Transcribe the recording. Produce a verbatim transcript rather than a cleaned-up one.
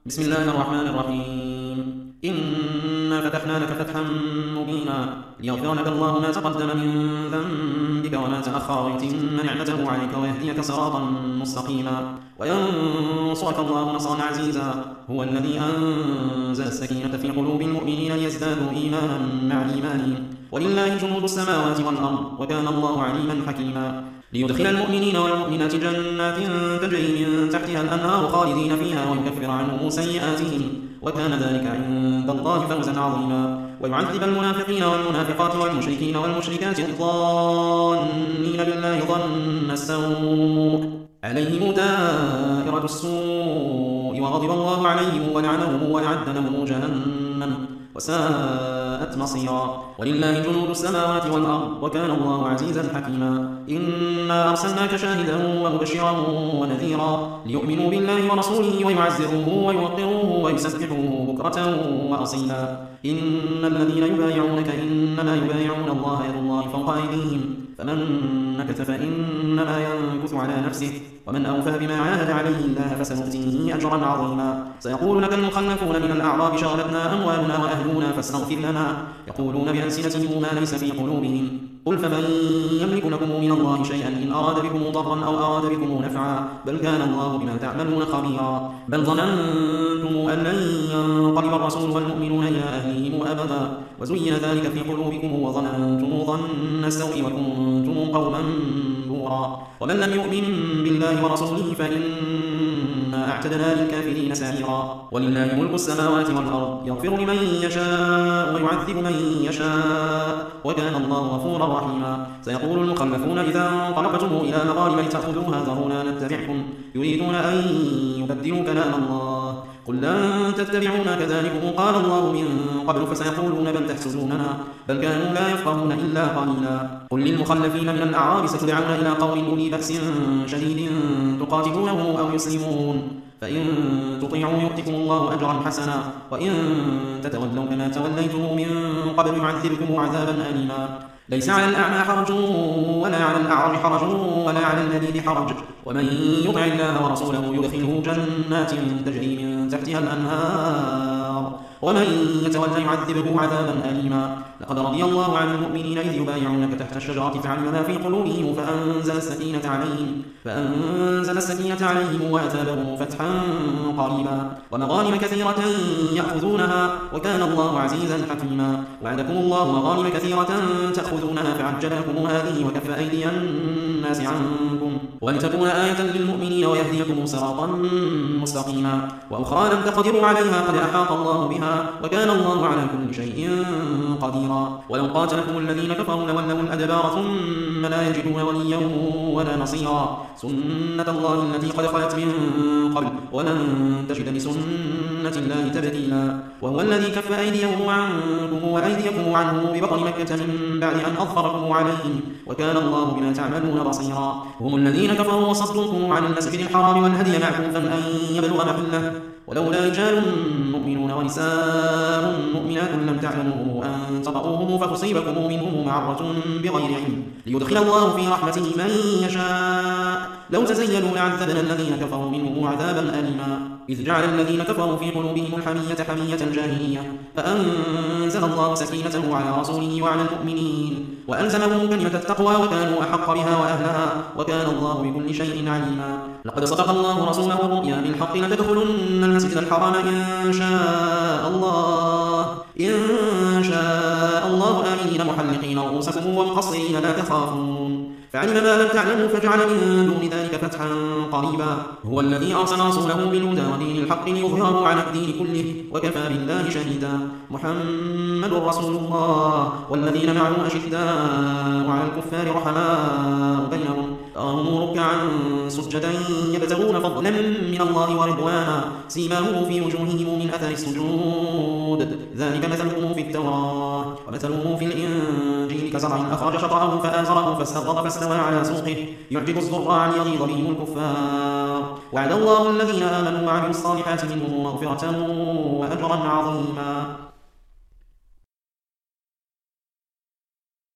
بسم الله الرحمن الرحيم. إنا فتحنا لك فتحا مبينا ليغفر لك الله ما تقدم من ذنبك وما تأخر ويتم نعمته عليك ويهديك صراطا مستقيما وينصرك الله نصرا عزيزا. هو الذي أنزل السكينة في قلوب المؤمنين ليزدادوا إيمانا مع إيمانهم ولله جنود السماوات والأرض وكان الله عليما حكيما. ليدخل المؤمنين والمؤمنات جنات تجري من تحتها الأنهار خالدين فيها ويكفر عنهم سيئاتهم وكان ذلك عند الله فوزا عظيما. ويعذب المنافقين والمنافقات والمشركين والمشركات الظانين بالله ظن السوء عليهم دائرة السوء وغضب الله عليهم ولعنهم وأعد لهم جهنم وساءت مصيرا. ولله جنود السماوات والأرض وكان الله عزيزا حكيما. إنا أرسلناك شاهدا ومبشرا ونذيرا ليؤمنوا بالله ورسوله ويعزروه ويوقروه ويسبحوه بكرة وأصيلا. إن الذين يبايعونك إنما يبايعون الله يد الله فوق أيديهم فمن نكث فإنما ينكث على نفسه ومن أوفى بما عاهد عليه الله فسنؤتيه أجرا عظيما. سيقول لك المخلفون من الأعراب شغلتنا أموالنا وأهلنا فاستغفر لنا يقولون بألسنتهم ما ليس في قلوبهم قل فمن يملك لكم من الله شيئا إن أراد بكم ضرا أو أراد بكم نفعا بل كان الله بما تعملون خبيرا. بل ظننتم أن لن ينقلب الرسول والمؤمنون إلى أهلهم أبدا وزين ذلك في قلوبكم وظننتم ظن السوء وكنتم قوما بورا. ومن لم يؤمن بالله ورسوله فإنا أعتدنا للكافرين سعيرا. ولله ملك السماوات والأرض يغفر لمن يشاء ويعذب من يشاء وكان الله غفورا رحيما. سيقول المخلفون إذا انطلقتم إلى مغانم لتأخذوها ذرونا نتبعكم يريدون أن يبدلوا كلام الله قل لن تتبعونا كذلكم قال الله من قبل فسيقولون بل تحسدوننا بل كانوا لا يفقهون إلا قليلا. قل للمخلفين من الأعراب ستدعون إلى قوم أولي بأس شديد تقاتلونه أو يسلمون فإن تطيعوا يؤتكم الله أجرا حسنا وإن تتولوا كما توليتم من قبل يعذبكم عذابا أليما. ليس على الأعمى حرج ولا على الأعرج حرج ولا على المريض حرج ومن يطع الله ورسوله يدخله جنات تجري من تحتها الأنهار ومن يتولى يعذبه عذابا أليما. لقد رضي الله عن المؤمنين إذ يبايعونك تحت الشجرة فعلم ما في قلوبهم فأنزل السكينة عليهم فأنزل السكينة عليهم وأثابهم فتحا قريبا ومغانم كثيرة يأخذونها وكان الله عزيزا حكيما. وعدكم الله مغانم كثيرة تأخذونها فعجل لكم هذه وكف أيدي الناس عنكم ولتكون آية للمؤمنين ويهديكم صراطا مستقيما. وأخرى لم تقدروا عليها قد أحاط الله بها وكان الله على كل شيء قديرا. ولو قاتلكم الذين كفروا لولوا الأدبار ثم لا يجدون وليا ولا نصيرا. سنة الله التي قد خلت من قبل ولن تجد لسنة الله تبديلا. وهو الذي كف أيديهم عنكم وأيديكم عنه ببطن مكة من بعد أن أظفركم عليهم وكان الله بما تعملون بصيرا. هم الذين كفروا وصدوكم عن المسجد الحرام والهدي معكوفا أن يبلغ محله ولولا رجال مؤمنون ونساء مؤمنات لم تعلموه أن تطؤوهم فتصيبكم منهم معرة بغير علم ليدخل الله في رحمته من يشاء لو تزيلوا لعذبنا الذين كفروا منهم عذابا أليما. إذ جعل الذين كفروا في قلوبهم الحمية حمية الجاهلية فأنزل الله سكينته على رسوله وعلى المؤمنين وألزمهم كلمة التقوى وكانوا أحق بها وأهلها وكان الله بكل شيء عليما. لقد صدق الله رسوله الرؤيا بالحق لتدخلن المسجد الحرام إن شاء الله إن شاء الله آمنين محلقين رؤوسكم ومقصرين لا تخافون فعلم ما لم تعلموا فجعل من دون ذلك فتحا قريبا. هو الذي أرسل رسوله بالهدى ودين الحق ليظهره على الدين كله وكفى بالله شهيدا. محمد رسول الله والذين معه أشداء على الكفار رحماء بينهم تراهم ركعا سجدا يبتغون فضلا من الله ورضوانا سيماهم في وجوههم من أثر السجود ذلك مثلهم في التوراة ومثلهم في الإنجيل كزرع أخرج شطأه فآزره فاستغلظ فاستوى على سوقه يعجب الزراع ليغيظ بهم الكفار. وعد الله الذين آمنوا وعملوا الصالحات منهم مغفرة وأجرا عظيما.